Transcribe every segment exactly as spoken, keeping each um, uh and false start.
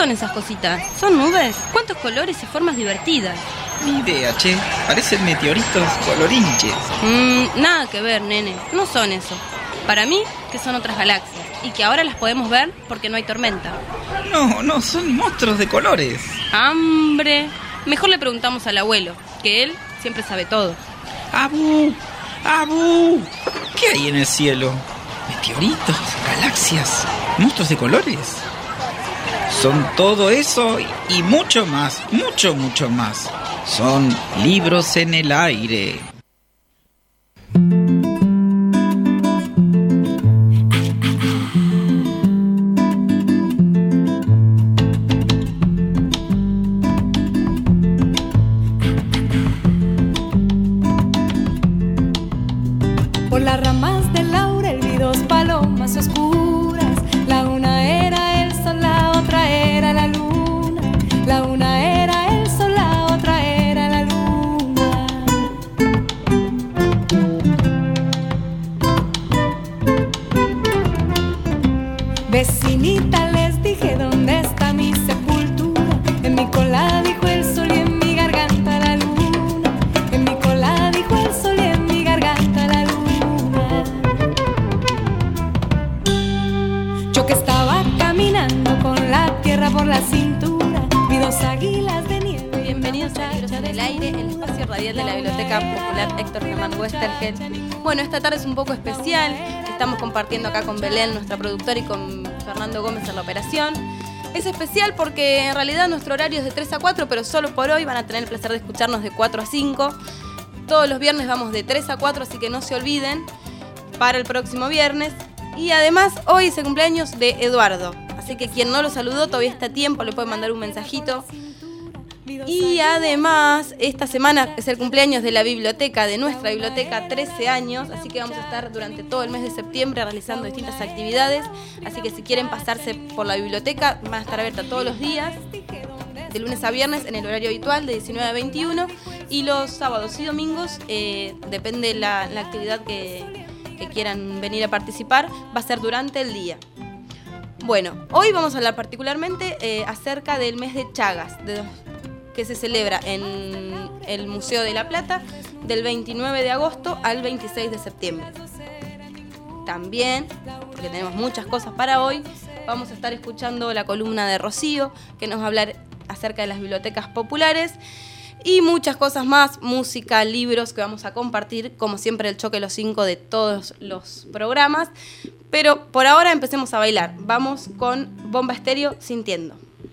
son esas cositas? ¿Son nubes? ¿Cuántos colores y formas divertidas? Ni idea, che. Parecen meteoritos colorinches. Mmm, nada que ver, nene. No son eso. Para mí, que son otras galaxias. Y que ahora las podemos ver porque no hay tormenta. No, no, son monstruos de colores. ¡Hambre! Mejor le preguntamos al abuelo, que él siempre sabe todo. ¡Abu! ¡Abu! ¿Qué hay en el cielo? ¿Meteoritos? ¿Galaxias? ¿Monstruos de colores? Son todo eso y mucho más, mucho, mucho más. Son libros en el aire. Por las ramas del laurel vi dos palomas oscuras. La una era el sol, la otra era la luna. La una era el sol, la otra era la luna. Vecinita, les dije, ¿dónde está mi sepultura? En mi cola dijo el sol y en mi garganta la luna. En mi cola dijo el sol y en mi garganta la luna. Yo que estaba caminando con la tierra por la cintura, vi dos águilas de nieve. Bienvenidos a Libros en el Aire, el espacio radial de la Biblioteca Popular Héctor Germán Westergel. Bueno, esta tarde es un poco especial. Estamos compartiendo acá con Belén, nuestra productora, y con Fernando Gómez en la operación. Es especial porque en realidad nuestro horario es de tres a cuatro, pero solo por hoy van a tener el placer de escucharnos de cuatro a cinco. Todos los viernes vamos de tres a cuatro, así que no se olviden para el próximo viernes. Y además hoy es el cumpleaños de Eduardo, así que quien no lo saludó todavía está a tiempo, le puede mandar un mensajito. Y además esta semana es el cumpleaños de la biblioteca, de nuestra biblioteca, trece años, así que vamos a estar durante todo el mes de septiembre realizando distintas actividades, así que si quieren pasarse por la biblioteca van a estar abierta todos los días, de lunes a viernes en el horario habitual de diecinueve a veintiuno, y los sábados y domingos, eh, depende la, la actividad que, que quieran venir a participar, va a ser durante el día. Bueno, hoy vamos a hablar particularmente eh, acerca del mes de Chagas, de que se celebra en el Museo de la Plata del veintinueve de agosto al veintiséis de septiembre. También, porque tenemos muchas cosas para hoy, vamos a estar escuchando la columna de Rocío, que nos va a hablar acerca de las bibliotecas populares y muchas cosas más, música, libros que vamos a compartir, como siempre el choque los cinco de todos los programas. Pero por ahora empecemos a bailar. Vamos con Bomba Estéreo, Sintiendo.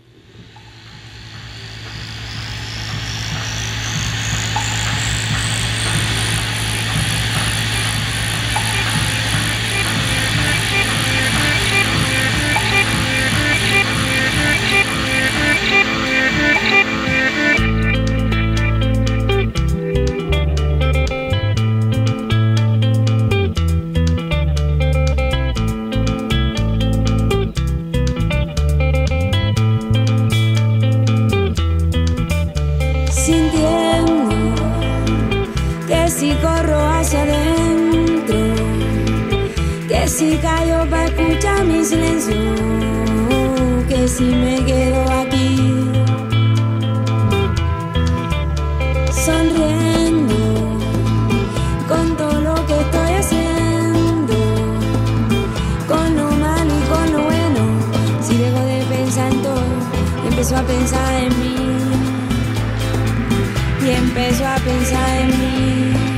Si callo pa' escuchar mi silencio, que si me quedo aquí sonriendo con todo lo que estoy haciendo, con lo malo y con lo bueno, si dejo de pensar en todo y empiezo a pensar en mí, y empiezo a pensar en mí.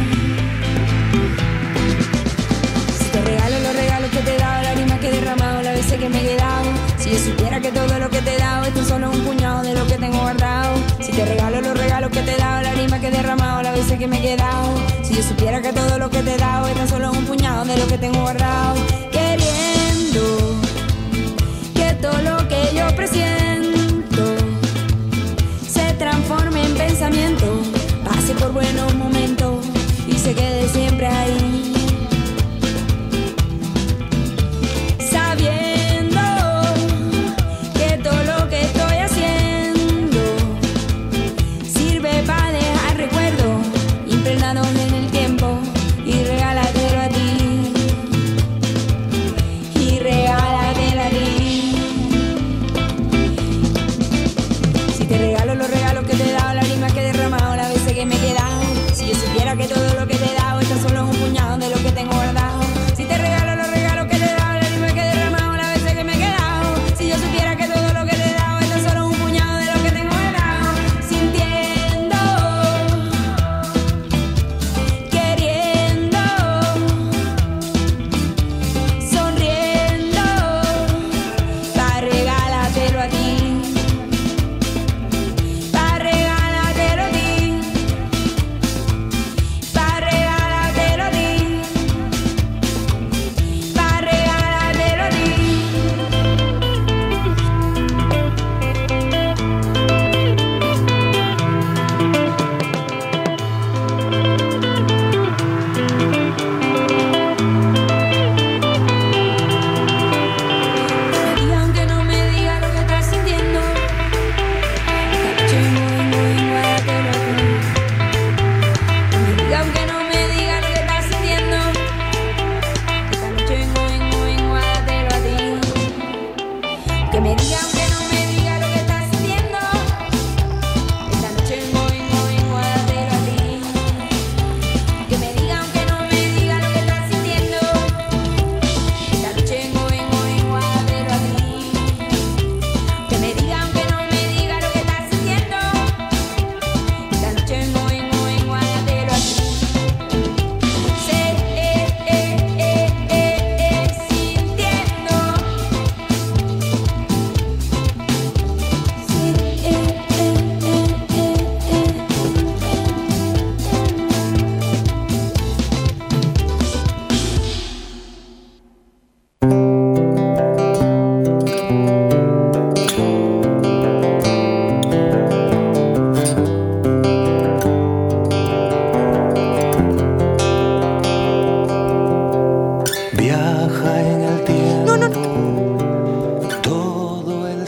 Que te he dado, lágrimas que he derramado, las veces que me he quedado. Si yo supiera que todo lo que te he dado, esto es solo un puñado de lo que tengo guardado. Si te regalo los regalos que te he dado, lágrimas que he derramado, las veces que me he quedado. Si yo supiera que todo lo que te he dado, esto es solo un puñado de lo que tengo guardado. Queriendo que todo lo que yo presiento se transforme en pensamiento, pase por buenos momentos y se quede siempre ahí. En el tiempo y regálatelo a ti, y regálatelo a ti.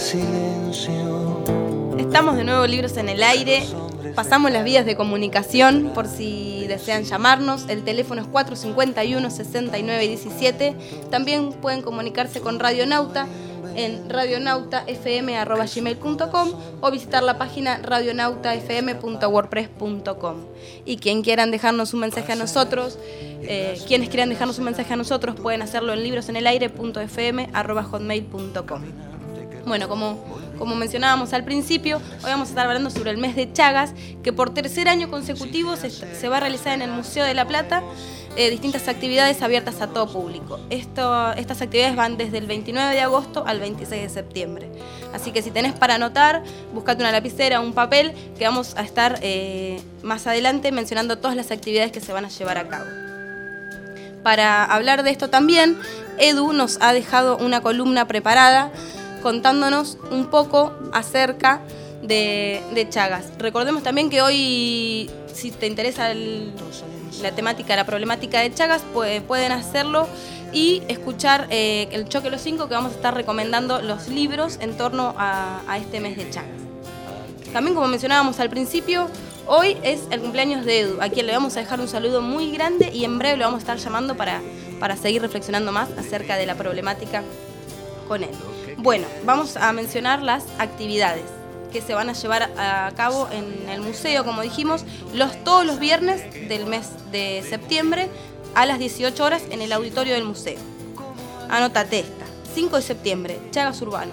silencio. Estamos de nuevo Libros en el Aire. Pasamos las vías de comunicación por si desean llamarnos. El teléfono es cuatro cinco uno, seis nueve uno siete. También pueden comunicarse con Radionauta en radionauta f m arroba gmail punto com o visitar la página radionauta f m punto wordpress punto com. Y quien quieran dejarnos un mensaje a nosotros, eh, quienes quieran dejarnos un mensaje a nosotros pueden hacerlo en librosenelaire punto f m arroba hotmail punto com. Bueno, como, como mencionábamos al principio, hoy vamos a estar hablando sobre el mes de Chagas, que por tercer año consecutivo se, se va a realizar en el Museo de la Plata. Eh, distintas actividades abiertas a todo público. Esto, estas actividades van desde el veintinueve de agosto al veintiséis de septiembre. Así que si tenés para anotar, buscate una lapicera o un papel, que vamos a estar eh, más adelante mencionando todas las actividades que se van a llevar a cabo. Para hablar de esto también, Edu nos ha dejado una columna preparada contándonos un poco acerca de, de Chagas. Recordemos también que hoy, si te interesa el... la temática, la problemática de Chagas, pues, pueden hacerlo y escuchar eh, el Choque los Cinco, que vamos a estar recomendando los libros en torno a, a este mes de Chagas. También, como mencionábamos al principio, hoy es el cumpleaños de Edu, a quien le vamos a dejar un saludo muy grande y en breve lo vamos a estar llamando para, para seguir reflexionando más acerca de la problemática con él. Bueno, vamos a mencionar las actividades que se van a llevar a cabo en el museo, como dijimos, los, todos los viernes del mes de septiembre a las dieciocho horas en el auditorio del museo. Anótate esta, cinco de septiembre, Chagas Urbano,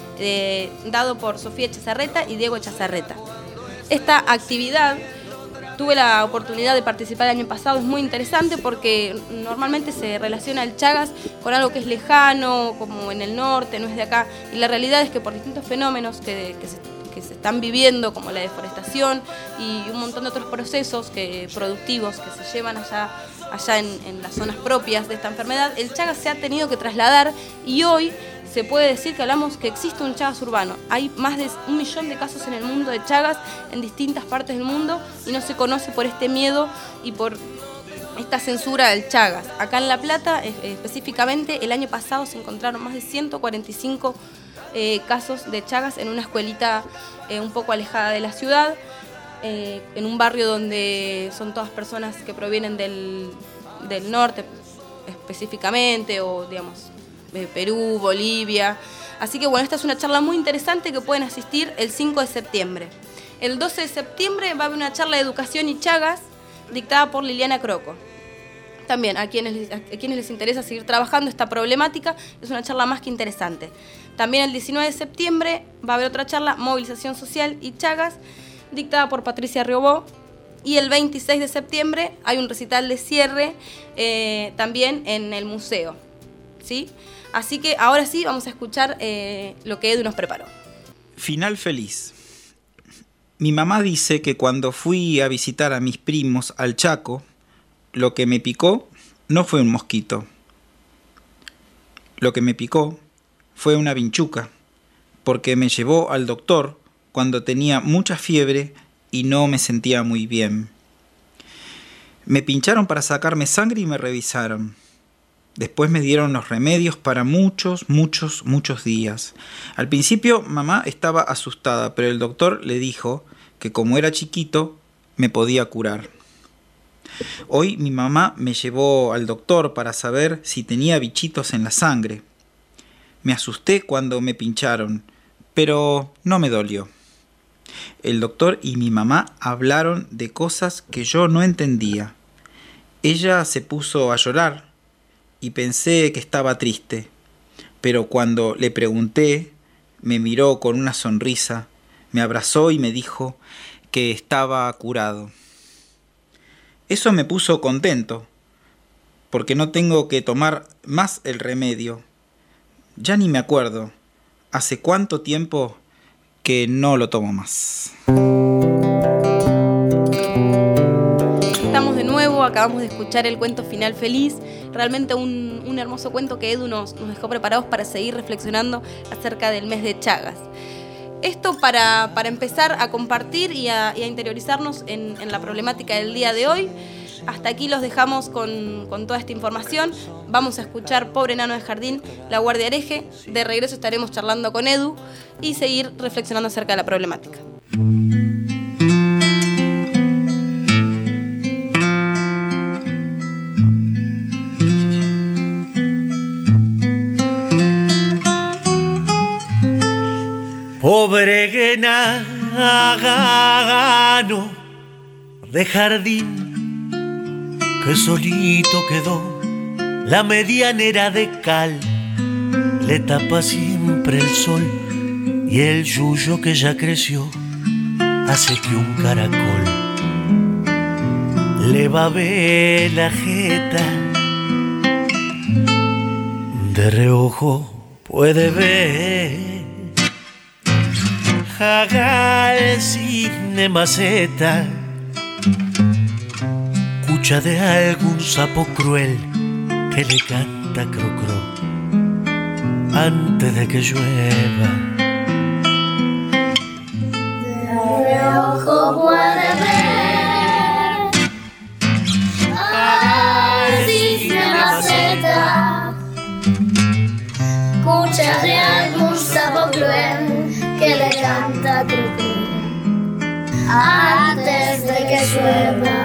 eh, dado por Sofía Chazarreta y Diego Chazarreta. Esta actividad, tuve la oportunidad de participar el año pasado, es muy interesante porque normalmente se relaciona el Chagas con algo que es lejano, como en el norte, no es de acá, y la realidad es que por distintos fenómenos que, que se que se están viviendo, como la deforestación y un montón de otros procesos que, productivos que se llevan allá, allá en, en las zonas propias de esta enfermedad, el Chagas se ha tenido que trasladar y hoy se puede decir que hablamos que existe un Chagas urbano. Hay más de un millón de casos en el mundo de Chagas en distintas partes del mundo y no se conoce por este miedo y por esta censura del Chagas. Acá en La Plata, específicamente, el año pasado se encontraron más de ciento cuarenta y cinco Eh, casos de Chagas en una escuelita eh, un poco alejada de la ciudad, eh, en un barrio donde son todas personas que provienen del, del norte específicamente, o digamos, de Perú, Bolivia. Así que bueno, esta es una charla muy interesante que pueden asistir el cinco de septiembre. El doce de septiembre va a haber una charla de educación y Chagas dictada por Liliana Croco. También a quienes, a quienes les interesa seguir trabajando esta problemática, es una charla más que interesante. También el diecinueve de septiembre va a haber otra charla, Movilización Social y Chagas, dictada por Patricia Riobó. Y el veintiséis de septiembre hay un recital de cierre eh, también en el museo, ¿sí? Así que ahora sí vamos a escuchar eh, lo que Edu nos preparó. Final feliz. Mi mamá dice que cuando fui a visitar a mis primos al Chaco, lo que me picó no fue un mosquito. Lo que me picó fue una vinchuca, porque me llevó al doctor cuando tenía mucha fiebre y no me sentía muy bien. Me pincharon para sacarme sangre y me revisaron. Después me dieron los remedios para muchos, muchos, muchos días. Al principio mamá estaba asustada, pero el doctor le dijo que como era chiquito me podía curar. Hoy mi mamá me llevó al doctor para saber si tenía bichitos en la sangre. Me asusté cuando me pincharon, pero no me dolió. El doctor y mi mamá hablaron de cosas que yo no entendía. Ella se puso a llorar y pensé que estaba triste, pero cuando le pregunté, me miró con una sonrisa, me abrazó y me dijo que estaba curado. Eso me puso contento, porque no tengo que tomar más el remedio. Ya ni me acuerdo, hace cuánto tiempo que no lo tomo más. Estamos de nuevo, acabamos de escuchar el cuento Final Feliz, realmente un, un hermoso cuento que Edu nos, nos dejó preparados para seguir reflexionando acerca del mes de Chagas. Esto para, para empezar a compartir y a, y a interiorizarnos en, en la problemática del día de hoy. hasta aquí los dejamos con, con toda esta información. Vamos a escuchar Pobre Enano de Jardín, La Guardia Hereje. De regreso estaremos charlando con Edu y seguir reflexionando acerca de la problemática. Pobre enano de jardín que solito quedó, la medianera de cal le tapa siempre el sol y el yuyo que ya creció hace que un caracol le babe la jeta. De reojo puede ver haga el cisne maceta, cucha de algún sapo cruel que le canta crocro antes de que llueva. De reojo puede ver haga el cisne maceta, cucha de algún sapo cruel que le canta cru cru antes de que llueva.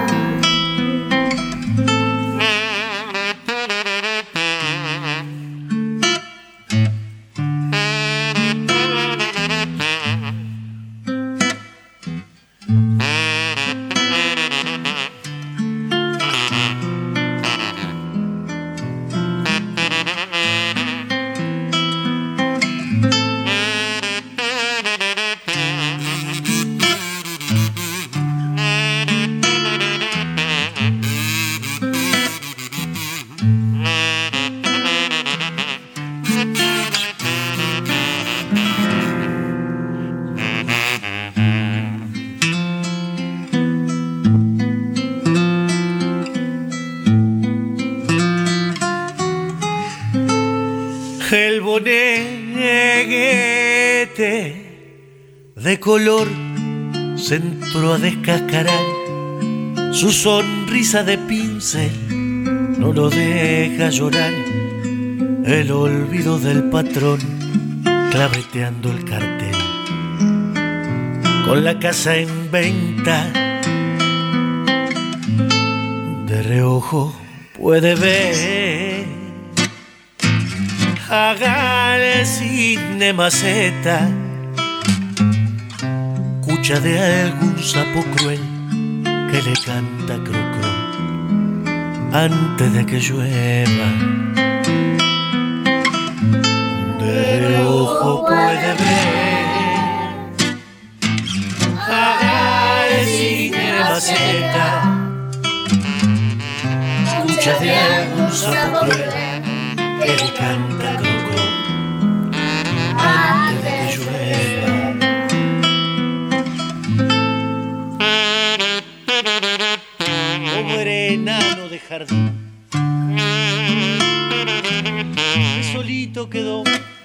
El boneguete de color se entró a descascarar, su sonrisa de pincel no lo deja llorar, el olvido del patrón claveteando el cartel, con la casa en venta, de reojo puede ver haga el cisne maceta, cucha de algún sapo cruel que le canta crocro antes de que llueva. De reojo puede ver haga el cisne maceta, cucha de algún sapo cruel que le canta crocro antes de que llueva. Pobre enano de jardín que solito quedó.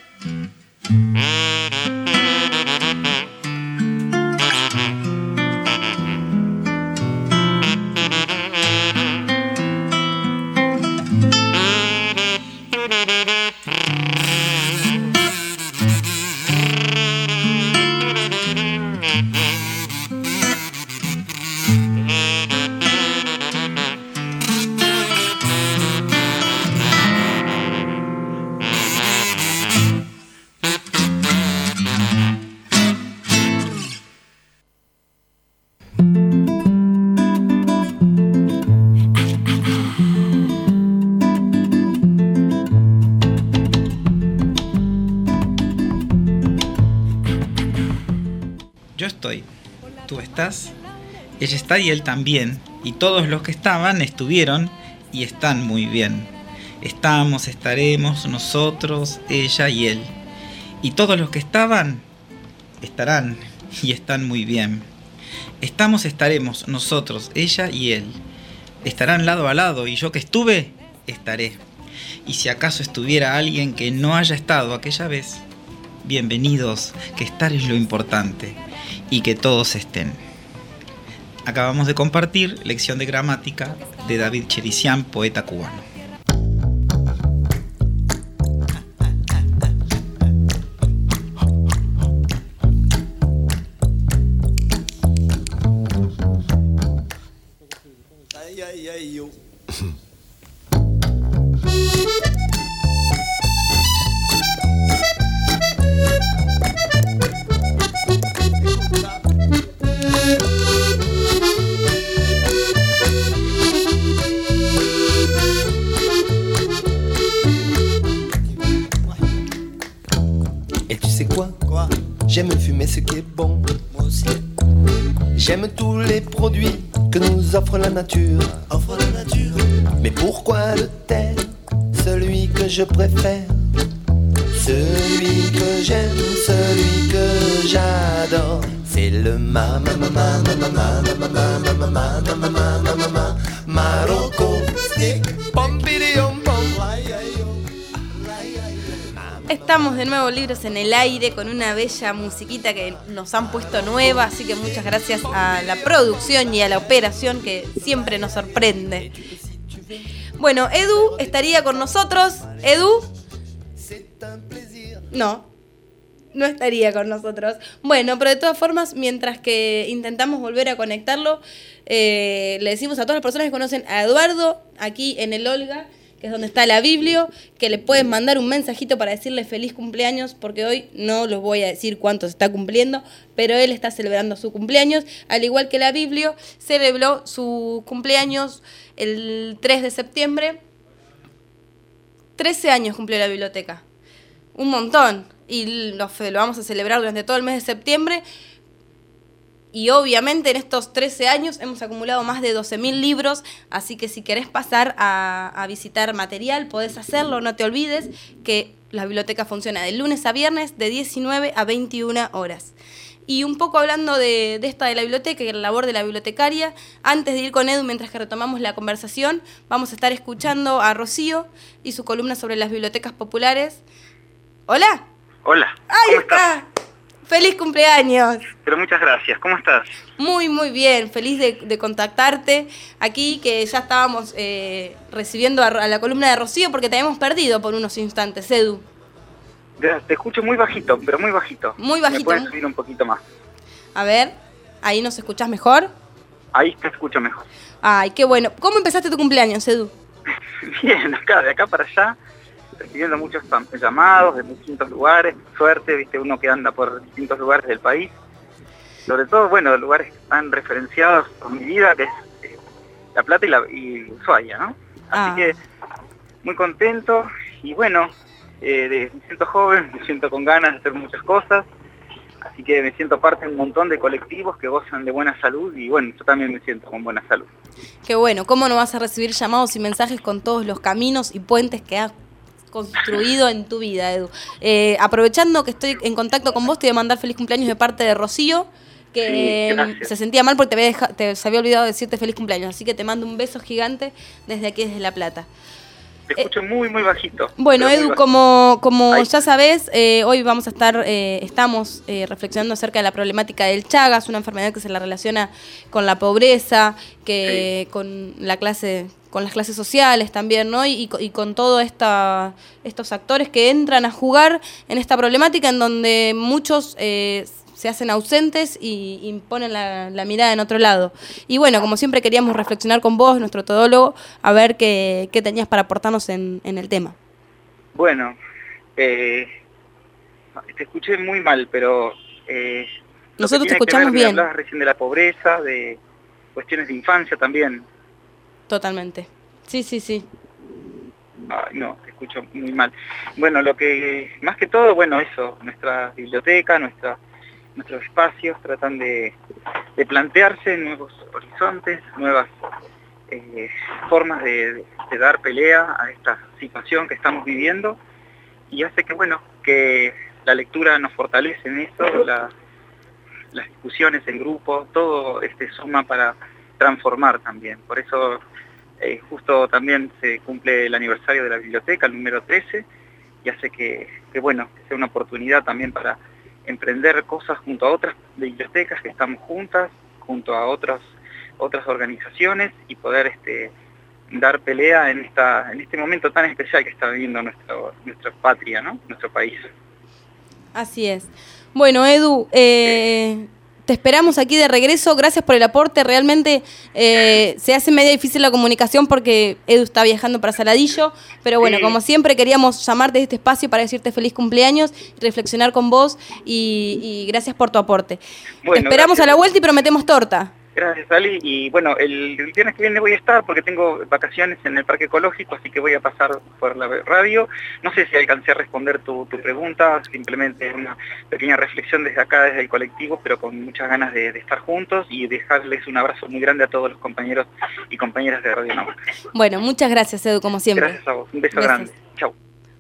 Yo estoy, tú estás, ella está y él también, y todos los que estaban estuvieron y están muy bien. Estamos, estaremos, nosotros, ella y él. Y todos los que estaban, estarán y están muy bien. Estamos, estaremos, nosotros, ella y él. Estarán lado a lado y yo que estuve, estaré. Y si acaso estuviera alguien que no haya estado aquella vez, bienvenidos, que estar es lo importante y que todos estén. acabamos de compartir lección de gramática de David Cherisian, poeta cubano. Ay, ay, ay, yo. Et tu sais quoi? Quoi? J'aime fumer ce qui est bon. Moi aussi. J'aime tous les produits que nous offre la nature. Offre la nature. Mais pourquoi le taire? Celui que je préfère, celui que j'aime, celui que j'adore, c'est le ma ma ma ma ma ma ma ma ma ma ma ma ma ma ma ma ma Marocco stick. Pompidillon pom. Estamos de nuevo Libros en el Aire con una bella musiquita que nos han puesto nueva, así que muchas gracias a la producción y a la operación que siempre nos sorprende. Bueno, Edu estaría con nosotros. ¿Edu? No, no estaría con nosotros. Bueno, pero de todas formas, mientras que intentamos volver a conectarlo, eh, le decimos a todas las personas que conocen a Eduardo, aquí en el Olga, que es donde está la Biblio, que le pueden mandar un mensajito para decirle feliz cumpleaños, porque hoy no les voy a decir cuánto se está cumpliendo, pero él está celebrando su cumpleaños, al igual que la Biblio celebró su cumpleaños el tres de septiembre. trece años cumplió la biblioteca, un montón, y lo, lo vamos a celebrar durante todo el mes de septiembre. Y obviamente en estos trece años hemos acumulado más de doce mil libros, así que si querés pasar a, a visitar material, podés hacerlo, no te olvides que la biblioteca funciona de lunes a viernes de diecinueve a veintiuna horas. Y un poco hablando de, de esta de la biblioteca y la labor de la bibliotecaria, antes de ir con Edu, mientras que retomamos la conversación, vamos a estar escuchando a Rocío y su columna sobre las bibliotecas populares. ¿Hola? Hola. ¡Ahí está! ¡Feliz cumpleaños! Pero muchas gracias. ¿Cómo estás? Muy, muy bien. Feliz de, de contactarte aquí, que ya estábamos eh, recibiendo a, a la columna de Rocío porque te habíamos perdido por unos instantes, Edu. Te escucho muy bajito, pero muy bajito. Muy bajito. ¿Me puedes subir un poquito más? A ver, ¿ahí nos escuchás mejor? Ahí te escucho mejor. Ay, qué bueno. ¿Cómo empezaste tu cumpleaños, Edu? Bien, acá, de acá para allá, recibiendo muchos llamados de distintos lugares. Suerte, viste, uno que anda por distintos lugares del país. Sobre todo, bueno, lugares que están referenciados por mi vida, que es eh, La Plata y, la, y Ushuaia, ¿no? Así Ah. que muy contento y bueno, eh, de, me siento joven, me siento con ganas de hacer muchas cosas. Así que me siento parte de un montón de colectivos que gozan de buena salud y bueno, yo también me siento con buena salud. Qué bueno. ¿Cómo no vas a recibir llamados y mensajes con todos los caminos y puentes que has construido en tu vida, Edu? Eh, aprovechando que estoy en contacto con vos, te voy a mandar feliz cumpleaños de parte de Rocío, que Sí, gracias. se sentía mal porque te había, deja- te, se había olvidado decirte feliz cumpleaños. Así que te mando un beso gigante desde aquí, desde La Plata. Te escucho muy, muy bajito. Bueno, pero muy Edu, bajito. como, como Ahí. ya sabés, eh, hoy vamos a estar, eh, estamos eh, reflexionando acerca de la problemática del Chagas, una enfermedad que se la relaciona con la pobreza, que con la clase, con las clases sociales también, ¿no? Y, y co- y con todos estos actores que entran a jugar en esta problemática en donde muchos eh, se hacen ausentes y, y ponen la, la mirada en otro lado. Y bueno, como siempre queríamos reflexionar con vos, nuestro todólogo, a ver qué, qué tenías para aportarnos en, en el tema. Bueno, eh, te escuché muy mal, pero... Eh, lo que Nosotros te tiene que escuchamos ver, me bien. hablabas recién de la pobreza, de cuestiones de infancia también. Totalmente. Sí, sí, sí. Ay, no, te escucho muy mal. Bueno, lo que, más que todo, bueno, eso, nuestra biblioteca, nuestra, nuestros espacios tratan de, de plantearse nuevos horizontes, nuevas eh, formas de, de, de dar pelea a esta situación que estamos viviendo y hace que, bueno, que la lectura nos fortalece en eso, la, las discusiones en grupo, todo este suma para transformar también. Por eso eh, justo también se cumple el aniversario de la biblioteca, el número trece, y hace que, que, bueno, que sea una oportunidad también para emprender cosas junto a otras bibliotecas que estamos juntas, junto a otros otras organizaciones y poder este, dar pelea en esta en este momento tan especial que está viviendo nuestro, nuestra patria, ¿no? Nuestro país. Así es. Bueno, Edu, eh, te esperamos aquí de regreso. Gracias por el aporte. Realmente eh, se hace medio difícil la comunicación porque Edu está viajando para Saladillo. Pero bueno, Sí. como siempre, queríamos llamarte de este espacio para decirte feliz cumpleaños, reflexionar con vos y, y gracias por tu aporte. Bueno, te esperamos gracias. a la vuelta y prometemos torta. Gracias, Ali. Y bueno, el, el viernes que viene voy a estar porque tengo vacaciones en el Parque Ecológico, así que voy a pasar por la radio. No sé si alcancé a responder tu, tu pregunta, simplemente una pequeña reflexión desde acá, desde el colectivo, pero con muchas ganas de, de estar juntos y dejarles un abrazo muy grande a todos los compañeros y compañeras de Radio Nauta. Bueno, muchas gracias, Edu, como siempre. Gracias a vos. Un beso Gracias. grande. Chau.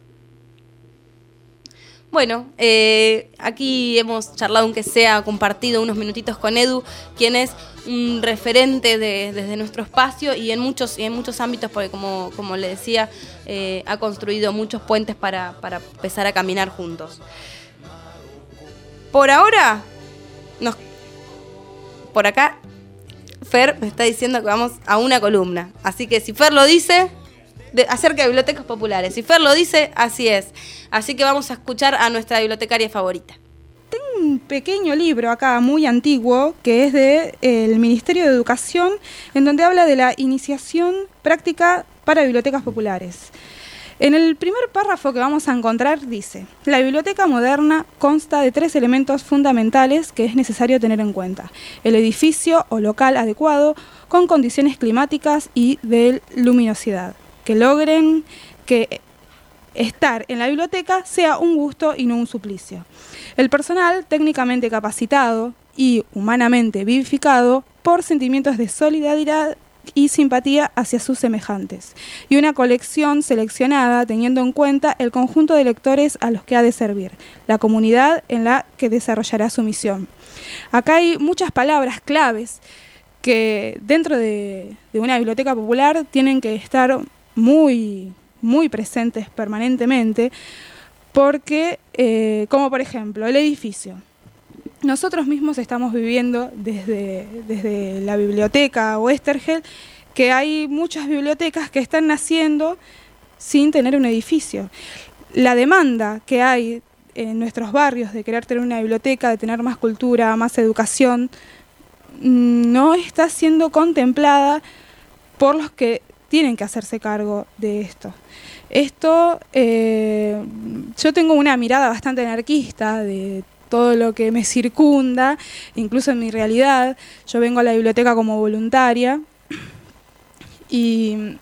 Bueno, eh, aquí hemos charlado, aunque sea compartido unos minutitos con Edu, quien es un referente de, desde nuestro espacio y en muchos, y en muchos ámbitos, porque como, como le decía, eh, ha construido muchos puentes para, para empezar a caminar juntos. Por ahora, nos, por acá, Fer me está diciendo que vamos a una columna. Así que si Fer lo dice... De, acerca de bibliotecas populares. Si Fer lo dice, así es. Así que vamos a escuchar a nuestra bibliotecaria favorita. Tengo un pequeño libro acá, muy antiguo, que es del de, Ministerio de Educación, en donde habla de la iniciación práctica para bibliotecas populares. En el primer párrafo que vamos a encontrar dice: la biblioteca moderna consta de tres elementos fundamentales que es necesario tener en cuenta: el edificio o local adecuado, con condiciones climáticas y de luminosidad, que logren que estar en la biblioteca sea un gusto y no un suplicio. El personal técnicamente capacitado y humanamente vivificado por sentimientos de solidaridad y simpatía hacia sus semejantes. Y una colección seleccionada teniendo en cuenta el conjunto de lectores a los que ha de servir, la comunidad en la que desarrollará su misión. Acá hay muchas palabras claves que dentro de, de una biblioteca popular tienen que estar muy, muy presentes permanentemente, porque, eh, como por ejemplo, el edificio. Nosotros mismos estamos viviendo desde, desde la biblioteca Westergel que hay muchas bibliotecas que están naciendo sin tener un edificio. La demanda que hay en nuestros barrios de querer tener una biblioteca, de tener más cultura, más educación, no está siendo contemplada por los que tienen que hacerse cargo de esto. Esto, eh, yo tengo una mirada bastante anarquista de todo lo que me circunda, incluso en mi realidad. Yo vengo a la biblioteca como voluntaria y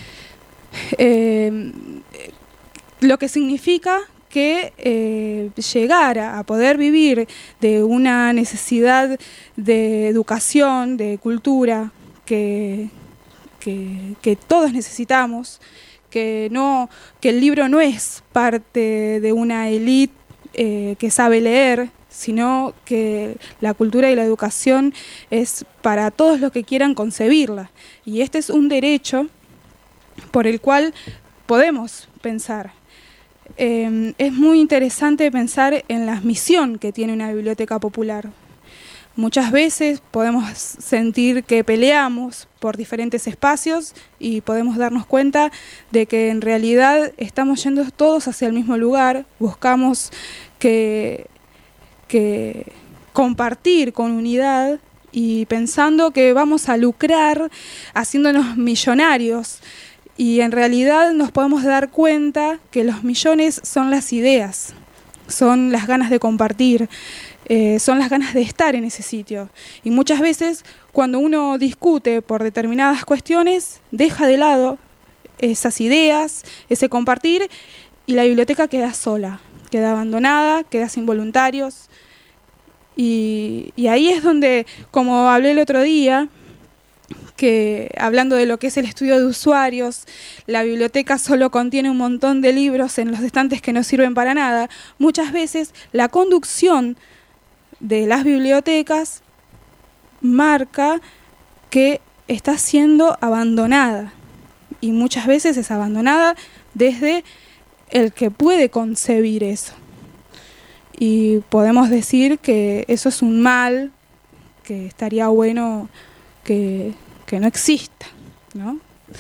eh, lo que significa que eh, llegar a poder vivir de una necesidad de educación, de cultura, que Que, que todos necesitamos, que, no, que el libro no es parte de una élite eh, que sabe leer, sino que la cultura y la educación es para todos los que quieran concebirla. Y este es un derecho por el cual podemos pensar. Eh, es muy interesante pensar en la misión que tiene una biblioteca popular. Muchas veces podemos sentir que peleamos por diferentes espacios y podemos darnos cuenta de que en realidad estamos yendo todos hacia el mismo lugar, buscamos que, que compartir con unidad y pensando que vamos a lucrar haciéndonos millonarios. Y en realidad nos podemos dar cuenta que los millones son las ideas, son las ganas de compartir, eh, son las ganas de estar en ese sitio. Y muchas veces cuando uno discute por determinadas cuestiones, deja de lado esas ideas, ese compartir, y la biblioteca queda sola, queda abandonada, queda sin voluntarios. Y, y ahí es donde, como hablé el otro día, que hablando de lo que es el estudio de usuarios, la biblioteca solo contiene un montón de libros en los estantes que no sirven para nada. Muchas veces la conducción de las bibliotecas marca que está siendo abandonada, y muchas veces es abandonada desde el que puede concebir eso. Y podemos decir que eso es un mal que estaría bueno que, que no exista, ¿no?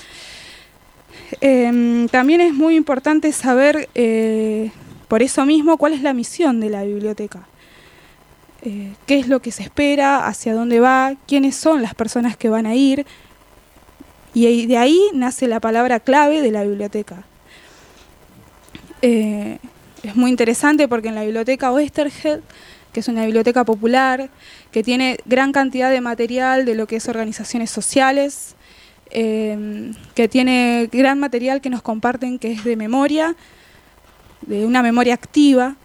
Eh, también es muy importante saber, eh, por eso mismo, cuál es la misión de la biblioteca. Eh, qué es lo que se espera, hacia dónde va, quiénes son las personas que van a ir. Y de ahí nace la palabra clave de la biblioteca. Eh, es muy interesante porque en la biblioteca Oesterheld, que es una biblioteca popular, que tiene gran cantidad de material de lo que es organizaciones sociales, eh, que tiene gran material que nos comparten que es de memoria, de una memoria activa,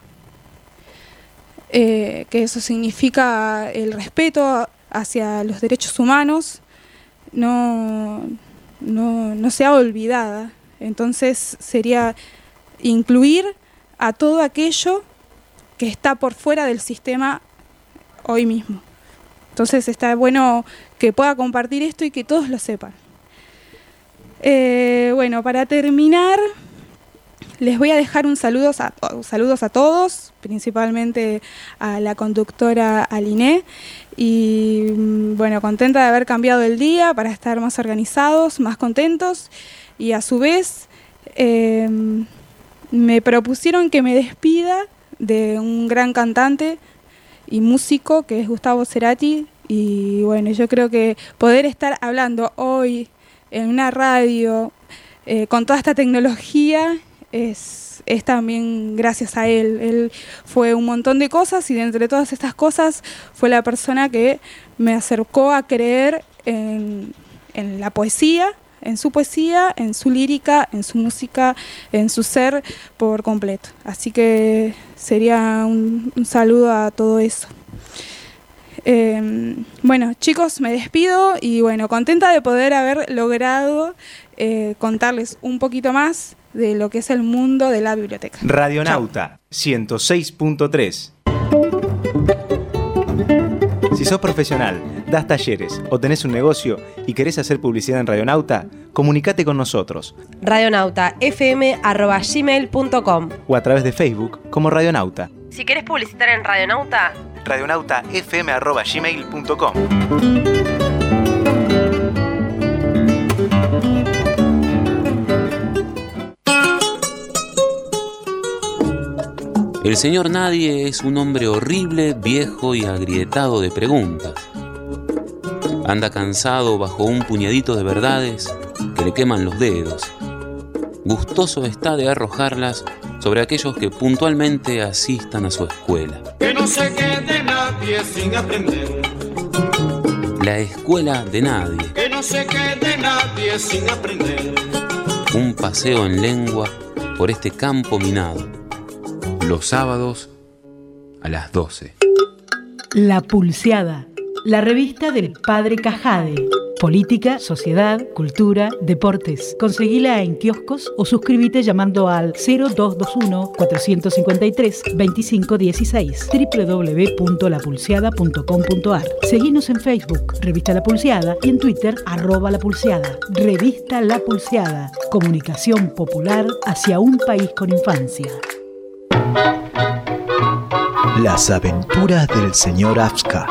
eh, que eso significa el respeto hacia los derechos humanos, no, no, no sea olvidada. Entonces sería incluir a todo aquello que está por fuera del sistema hoy mismo. Entonces está bueno que pueda compartir esto y que todos lo sepan. Eh, bueno, para terminar, les voy a dejar un saludo a, saludos a todos, principalmente a la conductora Aliné. Y bueno, contenta de haber cambiado el día para estar más organizados, más contentos. Y a su vez, eh, me propusieron que me despida de un gran cantante y músico que es Gustavo Cerati. Y bueno, yo creo que poder estar hablando hoy en una radio eh, con toda esta tecnología es, es también gracias a él. Él fue un montón de cosas y de entre todas estas cosas fue la persona que me acercó a creer en, en la poesía, en su poesía, en su lírica, en su música, en su ser por completo. Así que sería un, un saludo a todo eso. Eh, bueno, chicos, me despido y bueno, contenta de poder haber logrado eh, contarles un poquito más de lo que es el mundo de la biblioteca. Radionauta ciento seis punto tres. Si sos profesional, das talleres o tenés un negocio y querés hacer publicidad en Radionauta, comunicate con nosotros. radionauta f m arroba gmail punto com o a través de Facebook como Radionauta. Si querés publicitar en Radionauta, radionauta f m arroba gmail punto com. El señor Nadie es un hombre horrible, viejo y agrietado de preguntas. Anda cansado bajo un puñadito de verdades que le queman los dedos. Gustoso está de arrojarlas sobre aquellos que puntualmente asistan a su escuela. Que no se quede nadie sin aprender. La escuela de nadie. Que no se quede nadie sin aprender. Un paseo en lengua por este campo minado. Los sábados a las doce. La Pulseada, la revista del Padre Cajade. Política, sociedad, cultura, deportes. Conseguila en kioscos o suscríbete llamando al cero dos dos uno, cuatro cinco tres, dos cinco uno seis doble u doble u doble u punto la pulseada punto com punto a r. Seguinos en Facebook, Revista La Pulseada, y en Twitter, arroba La Pulseada. Revista La Pulseada, comunicación popular hacia un país con infancia. Las aventuras del señor Afska.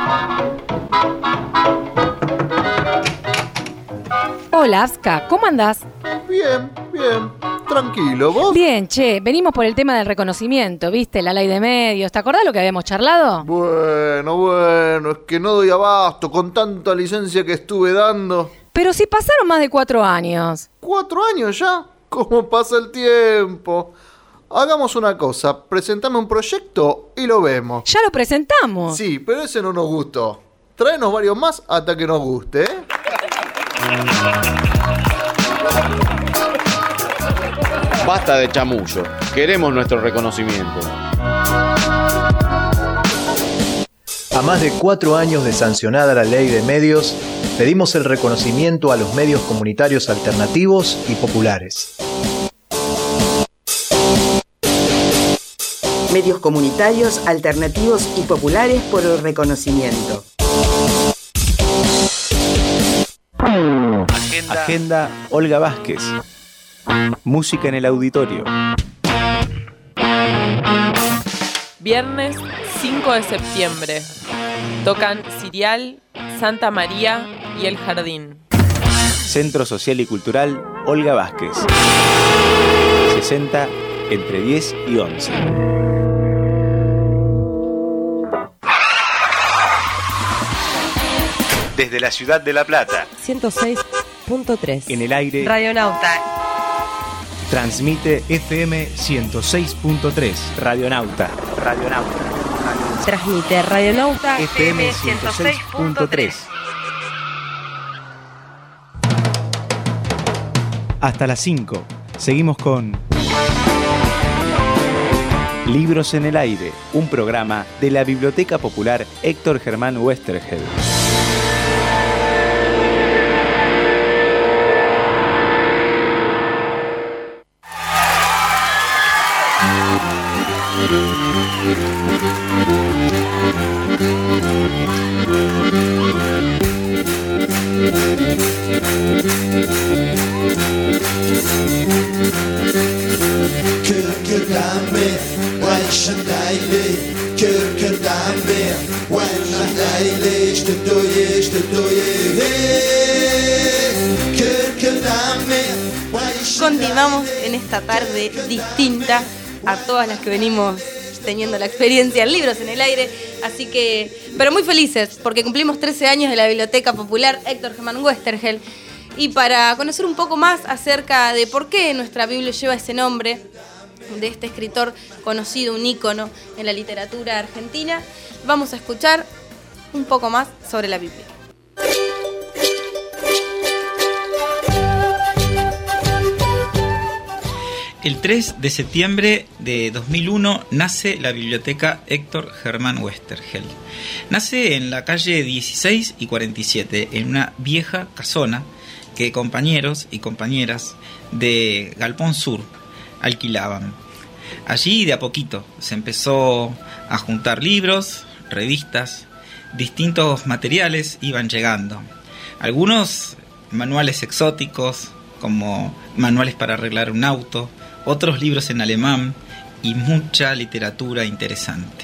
Hola, Afska, ¿cómo andás? Bien, bien, tranquilo, ¿vos? Bien, che, venimos por el tema del reconocimiento, ¿viste? La ley de medios, ¿te acordás lo que habíamos charlado? Bueno, bueno, es que no doy abasto con tanta licencia que estuve dando. Pero si pasaron más de cuatro años. ¿Cuatro años ya? ¿Cómo pasa el tiempo? Hagamos una cosa, presentame un proyecto y lo vemos. ¡Ya lo presentamos! Sí, pero ese no nos gustó. Tráenos varios más hasta que nos guste, ¿eh? Basta de chamullo, queremos nuestro reconocimiento. A más de cuatro años de sancionada la ley de medios, pedimos el reconocimiento a los medios comunitarios alternativos y populares. Medios comunitarios, alternativos y populares por el reconocimiento. Agenda, Agenda Olga Vázquez. Música en el auditorio. Viernes cinco de septiembre. Tocan Cirial, Santa María y el jardín. Centro Social y Cultural Olga Vázquez. sesenta entre diez y once. Desde la ciudad de La Plata. ciento seis punto tres. En el aire. Radionauta. Transmite F M ciento seis punto tres. Radionauta. Radionauta. Transmite Radionauta F M ciento seis punto tres. Hasta las cinco. Seguimos con Libros en el Aire, un programa de la Biblioteca Popular Héctor Germán Westergel. Continuamos en esta tarde distinta a todas las que venimos teniendo la experiencia en Libros en el Aire, así que, pero muy felices porque cumplimos trece años de la Biblioteca Popular Héctor Germán Westergel, y para conocer un poco más acerca de por qué nuestra Biblia lleva ese nombre de este escritor conocido, un ícono en la literatura argentina, vamos a escuchar un poco más sobre la Biblia. El tres de septiembre de dos mil uno nace la Biblioteca Héctor Germán Westergel. Nace en la calle dieciséis y cuarenta y siete, en una vieja casona que compañeros y compañeras de Galpón Sur alquilaban. Allí de a poquito se empezó a juntar libros, revistas, distintos materiales iban llegando. Algunos manuales exóticos, como manuales para arreglar un auto, otros libros en alemán y mucha literatura interesante.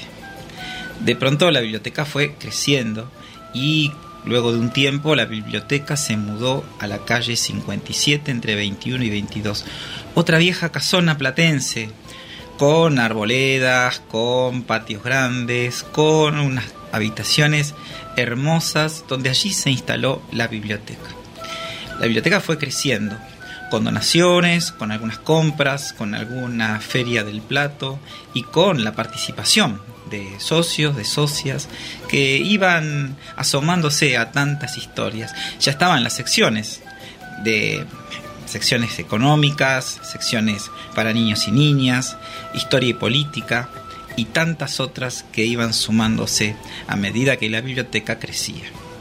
De pronto la biblioteca fue creciendo y luego de un tiempo la biblioteca se mudó a la calle cincuenta y siete entre veintiuno y veintidós, otra vieja casona platense con arboledas, con patios grandes, con unas habitaciones hermosas donde allí se instaló la biblioteca. La biblioteca fue creciendo con donaciones, con algunas compras, con alguna feria del plato y con la participación de socios, de socias que iban asomándose a tantas historias. Ya estaban las secciones de secciones económicas, secciones para niños y niñas, historia y política y tantas otras que iban sumándose a medida que la biblioteca crecía.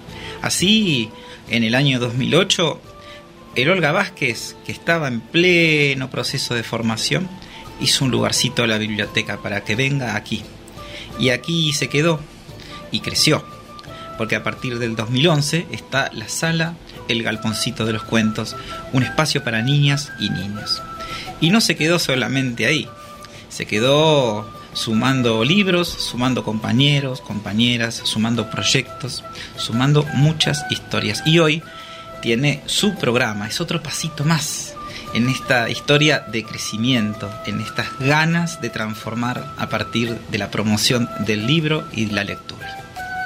Así, en el año dos mil ocho, el Olga Vázquez, que estaba en pleno proceso de formación, hizo un lugarcito a la biblioteca para que venga aquí. Y aquí se quedó y creció, porque a partir del dos mil once está la sala El Galponcito de los Cuentos, un espacio para niñas y niños. Y no se quedó solamente ahí, se quedó sumando libros, sumando compañeros, compañeras, sumando proyectos, sumando muchas historias. Y hoy tiene su programa, es otro pasito más en esta historia de crecimiento, en estas ganas de transformar a partir de la promoción del libro y de la lectura.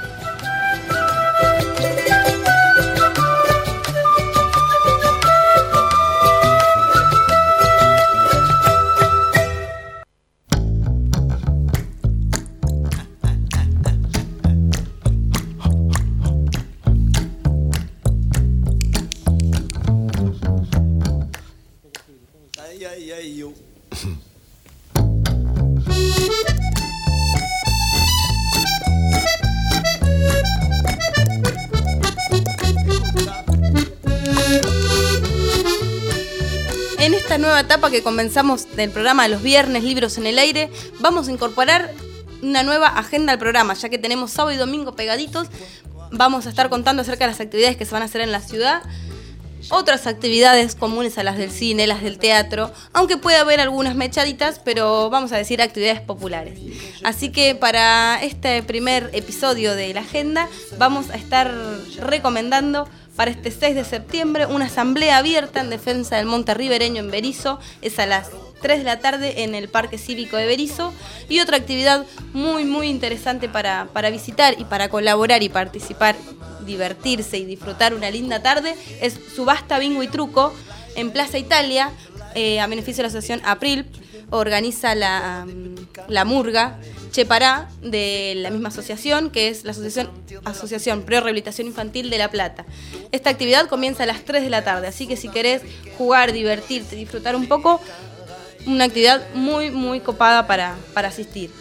En esta nueva etapa que comenzamos del programa de los viernes, Libros en el Aire, vamos a incorporar una nueva agenda al programa, ya que tenemos sábado y domingo pegaditos. Vamos a estar contando acerca de las actividades que se van a hacer en la ciudad. otras actividades comunes a las del cine, las del teatro, aunque puede haber algunas mechaditas, pero vamos a decir actividades populares. Así que para este primer episodio de la agenda vamos a estar recomendando para este seis de septiembre una asamblea abierta en defensa del monte ribereño en Berisso. Es a las tres de la tarde en el Parque Cívico de Berisso. Y otra actividad muy muy interesante para, para visitar y para colaborar y participar, divertirse y disfrutar una linda tarde es Subasta Bingo y Truco en Plaza Italia, eh, a beneficio de la asociación April. Organiza la, la Murga Chepará de la misma asociación, que es la Asociación, asociación Pro Rehabilitación Infantil de La Plata. Esta actividad comienza a las tres de la tarde, así que si querés jugar, divertirte, disfrutar un poco, una actividad muy muy copada para, para asistir.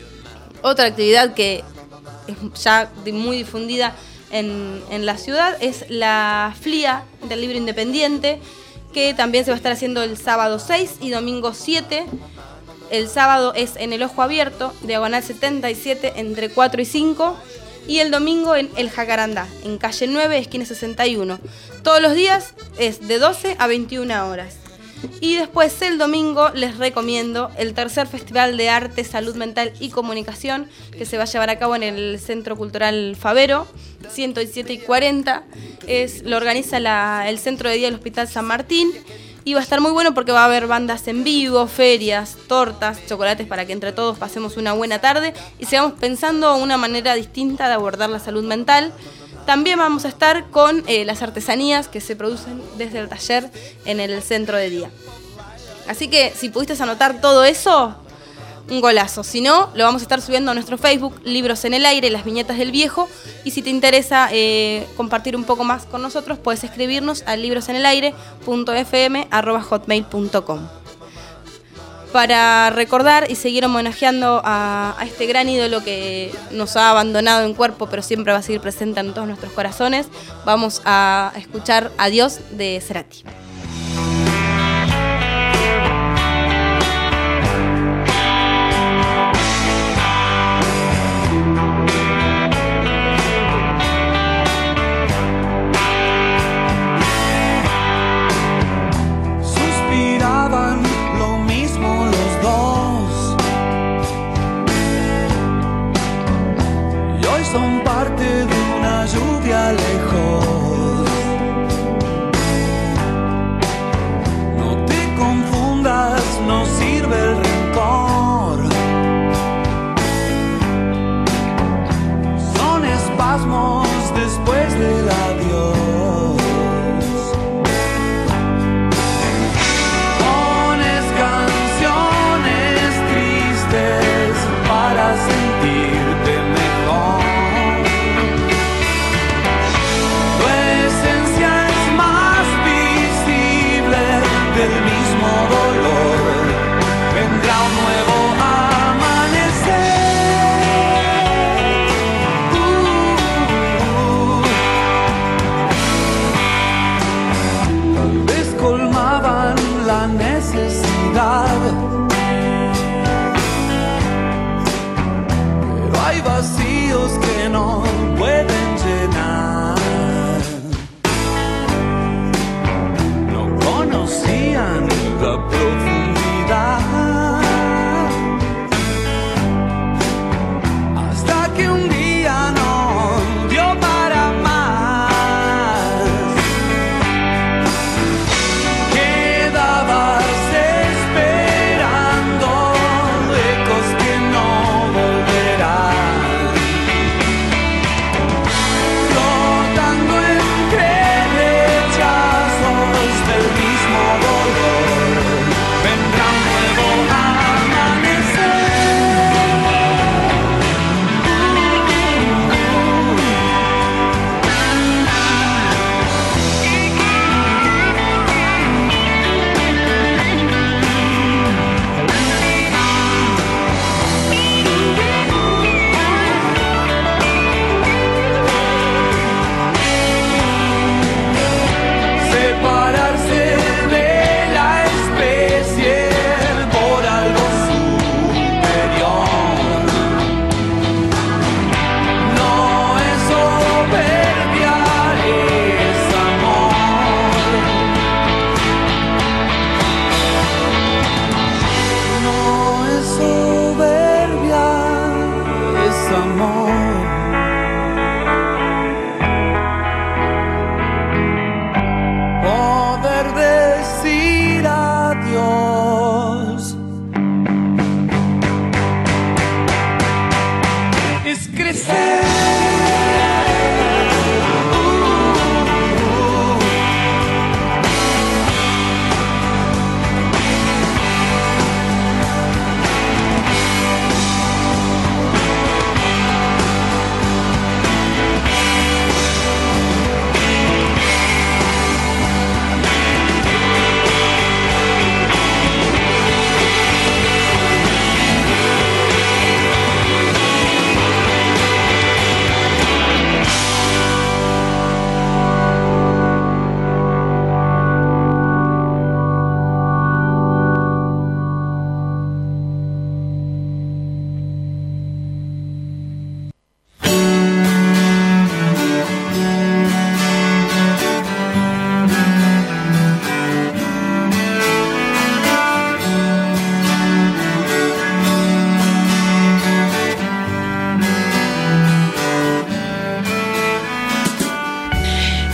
Otra actividad que es ya muy difundida en, en la ciudad es la F L I A del Libro Independiente, que también se va a estar haciendo el sábado seis y domingo siete. El sábado es en el Ojo Abierto, diagonal setenta y siete, entre cuatro y cinco. Y el domingo en El Jacarandá, en calle nueve, esquina sesenta y uno. Todos los días es de doce a veintiuna horas. Y después el domingo les recomiendo el tercer Festival de Arte, Salud Mental y Comunicación, que se va a llevar a cabo en el Centro Cultural Favero, ciento diecisiete y cuarenta. Es, lo organiza la, el Centro de Día del Hospital San Martín. Y va a estar muy bueno porque va a haber bandas en vivo, ferias, tortas, chocolates para que entre todos pasemos una buena tarde y sigamos pensando una manera distinta de abordar la salud mental. También vamos a estar con eh, las artesanías que se producen desde el taller en el centro de día. Así que si pudiste anotar todo eso, un golazo. Si no, lo vamos a estar subiendo a nuestro Facebook, Libros en el Aire, las viñetas del viejo. Y si te interesa eh, compartir un poco más con nosotros, puedes escribirnos a librosenelaire punto f m arroba hotmail punto com. Para recordar y seguir homenajeando a, a este gran ídolo que nos ha abandonado en cuerpo, pero siempre va a seguir presente en todos nuestros corazones, vamos a escuchar Adiós de Cerati. Son parte de una lluvia lejos.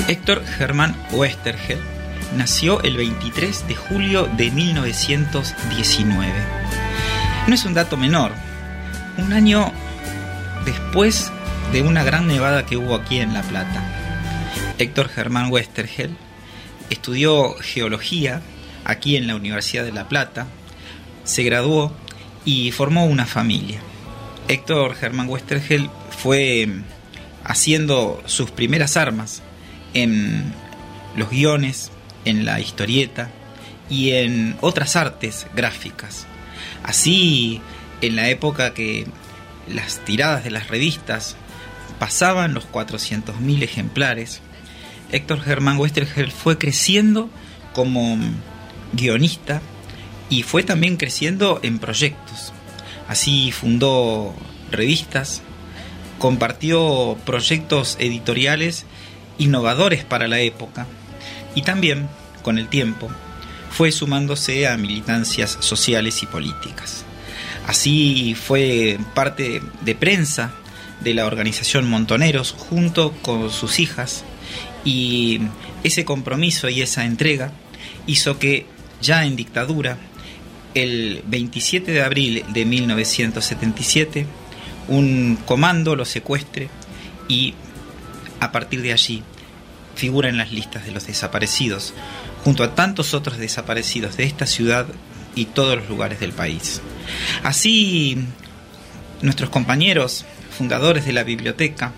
Héctor Germán Oesterheld nació el veintitrés de julio de mil novecientos diecinueve. No es un dato menor. Un año después de una gran nevada que hubo aquí en La Plata. Héctor Germán Oesterheld estudió geología aquí en la Universidad de La Plata, se graduó y formó una familia. Héctor Germán Oesterheld fue haciendo sus primeras armas en los guiones, en la historieta y en otras artes gráficas. Así, en la época que las tiradas de las revistas pasaban los cuatrocientos mil ejemplares, Héctor Germán Oesterheld fue creciendo como guionista y fue también creciendo en proyectos. Así fundó revistas, compartió proyectos editoriales innovadores para la época y también, con el tiempo, fue sumándose a militancias sociales y políticas. Así fue parte de prensa de la organización Montoneros junto con sus hijas, y ese compromiso y esa entrega hizo que ya en dictadura, el veintisiete de abril de mil novecientos setenta y siete, un comando lo secuestre y a partir de allí figura en las listas de los desaparecidos, junto a tantos otros desaparecidos de esta ciudad y todos los lugares del país. Así, nuestros compañeros fundadores de la biblioteca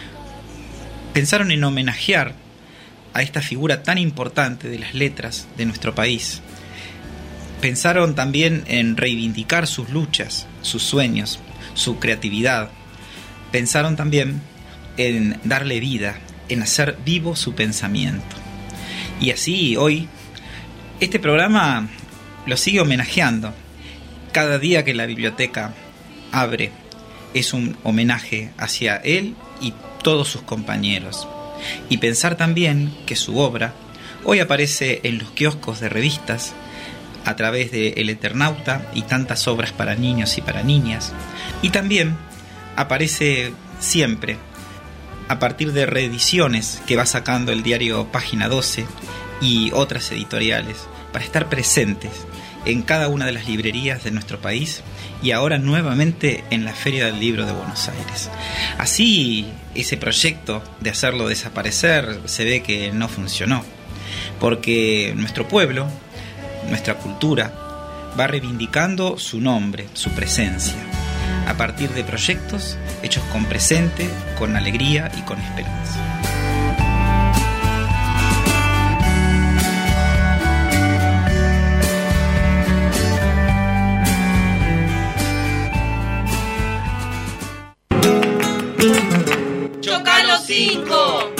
pensaron en homenajear a esta figura tan importante de las letras de nuestro país. Pensaron también en reivindicar sus luchas, sus sueños, su creatividad. Pensaron también en darle vida, en hacer vivo su pensamiento. Y así hoy este programa lo sigue homenajeando. Cada día que la biblioteca abre es un homenaje hacia él y todos sus compañeros. Y pensar también que su obra hoy aparece en los kioscos de revistas a través de El Eternauta y tantas obras para niños y para niñas, y también aparece siempre a partir de reediciones que va sacando el diario Página doce y otras editoriales, para estar presentes en cada una de las librerías de nuestro país y ahora nuevamente en la Feria del Libro de Buenos Aires. Así, ese proyecto de hacerlo desaparecer se ve que no funcionó, porque nuestro pueblo, nuestra cultura, va reivindicando su nombre, su presencia, a partir de proyectos hechos con presente, con alegría y con esperanza. ¡Chocalo cinco!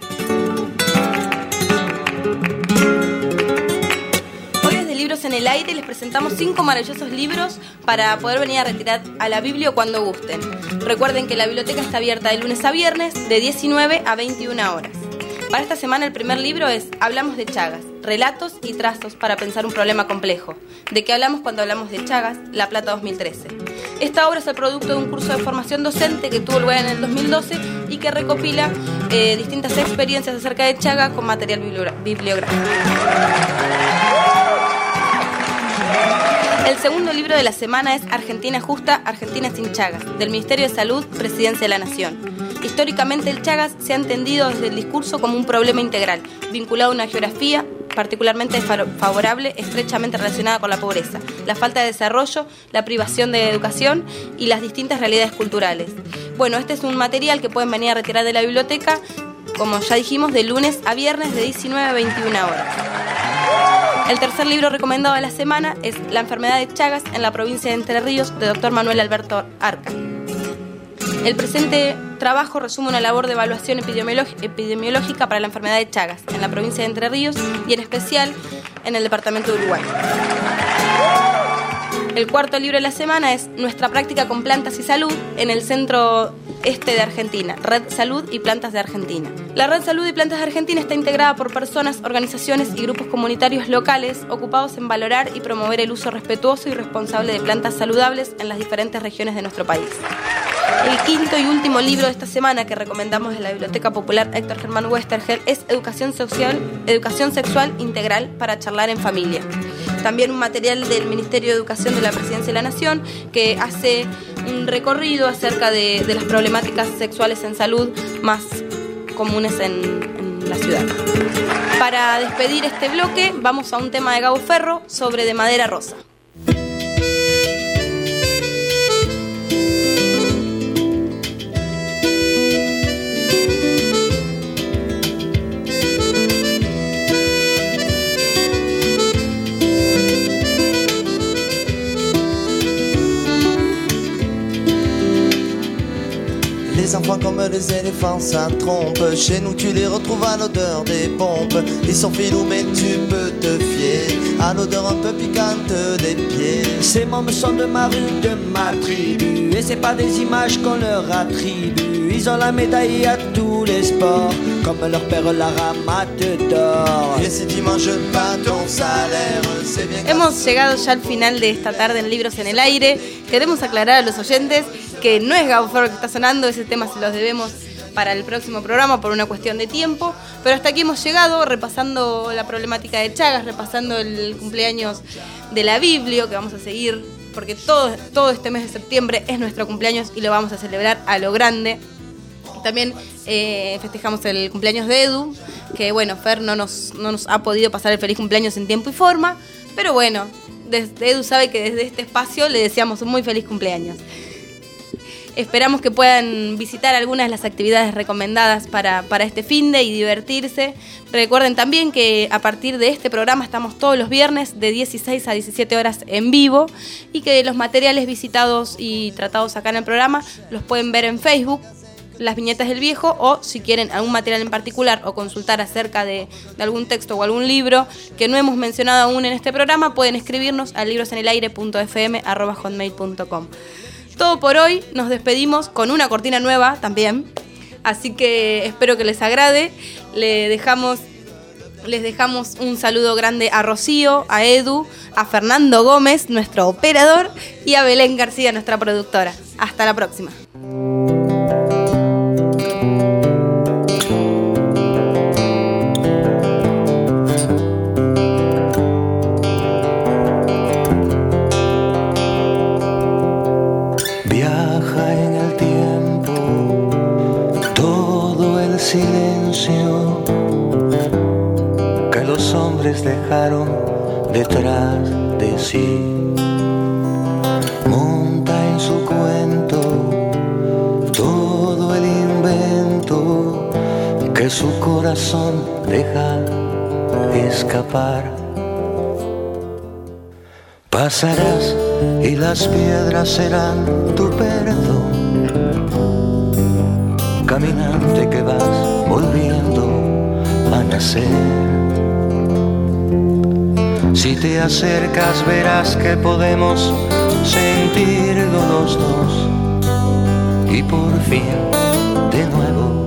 En el aire les presentamos cinco maravillosos libros para poder venir a retirar a la Biblia cuando gusten. Recuerden que la biblioteca está abierta de lunes a viernes de diecinueve a veintiuna horas. Para esta semana el primer libro es Hablamos de Chagas, relatos y trazos para pensar un problema complejo. ¿De qué hablamos cuando hablamos de Chagas? La Plata dos mil trece. Esta obra es el producto de un curso de formación docente que tuvo lugar en el dos mil doce y que recopila eh, distintas experiencias acerca de Chagas con material bibliográfico. El segundo libro de la semana es Argentina Justa, Argentina sin Chagas, del Ministerio de Salud, Presidencia de la Nación. Históricamente el Chagas se ha entendido desde el discurso como un problema integral, vinculado a una geografía particularmente favorable, estrechamente relacionada con la pobreza, la falta de desarrollo, la privación de educación y las distintas realidades culturales. Bueno, este es un material que pueden venir a retirar de la biblioteca, como ya dijimos, de lunes a viernes de diecinueve a veintiuna horas. El tercer libro recomendado de la semana es La enfermedad de Chagas en la provincia de Entre Ríos, de doctor Manuel Alberto Arca. El presente trabajo resume una labor de evaluación epidemiológica para la enfermedad de Chagas en la provincia de Entre Ríos y en especial en el departamento de Uruguay. El cuarto libro de la semana es Nuestra práctica con plantas y salud en el centro este de Argentina, Red Salud y Plantas de Argentina. La Red Salud y Plantas de Argentina está integrada por personas, organizaciones y grupos comunitarios locales ocupados en valorar y promover el uso respetuoso y responsable de plantas saludables en las diferentes regiones de nuestro país. El quinto y último libro de esta semana que recomendamos de la Biblioteca Popular Héctor Germán Westergel es Educación Social, Educación Sexual Integral para charlar en familia. También un material del Ministerio de Educación de la Presidencia de la Nación que hace un recorrido acerca de, de las problemáticas sexuales en salud más comunes en, en la ciudad. Para despedir este bloque vamos a un tema de Gabo Ferro sobre De Madera Rosa. Les enfants comme des éléphants ça trompe. Chez nous tu les retrouves à l'odeur des pompes. Ils sont filous mais tu peux te fier à l'odeur un peu piquante des pieds. Ces membres sont de ma rue, de ma tribu. Et c'est pas des images qu'on leur attribue. Ils ont la médaille à tous les sports, comme leur père la ramate d'or. Et si tu manges pas ton salaire, c'est bien. Hemos llegado ya al final de esta tarde en Libros en el Aire. Queremos aclarar a los oyentes que no es Gabo Ferro que está sonando, ese tema se los debemos para el próximo programa por una cuestión de tiempo, pero hasta aquí hemos llegado repasando la problemática de Chagas, repasando el cumpleaños de la Biblio, que vamos a seguir, porque todo, todo este mes de septiembre es nuestro cumpleaños y lo vamos a celebrar a lo grande. También eh, festejamos el cumpleaños de Edu, que bueno, Fer no nos, no nos ha podido pasar el feliz cumpleaños en tiempo y forma, pero bueno, desde Edu sabe que desde este espacio le deseamos un muy feliz cumpleaños. Esperamos que puedan visitar algunas de las actividades recomendadas para, para este finde y divertirse. Recuerden también que a partir de este programa estamos todos los viernes de dieciséis a diecisiete horas en vivo y que los materiales visitados y tratados acá en el programa los pueden ver en Facebook, las viñetas del viejo, o si quieren algún material en particular o consultar acerca de, de algún texto o algún libro que no hemos mencionado aún en este programa, pueden escribirnos a librosenelaire punto f m arroba hotmail punto com. Todo por hoy, nos despedimos con una cortina nueva también, así que espero que les agrade. Le dejamos, les dejamos un saludo grande a Rocío, a Edu, a Fernando Gómez, nuestro operador, y a Belén García, nuestra productora. Hasta la próxima. Silencio que los hombres dejaron detrás de sí. Monta en su cuento todo el invento que su corazón deja escapar. Pasarás y las piedras serán tu perdón. Caminante que vas volviendo a nacer. Si te acercas verás que podemos sentirlo los dos y por fin de nuevo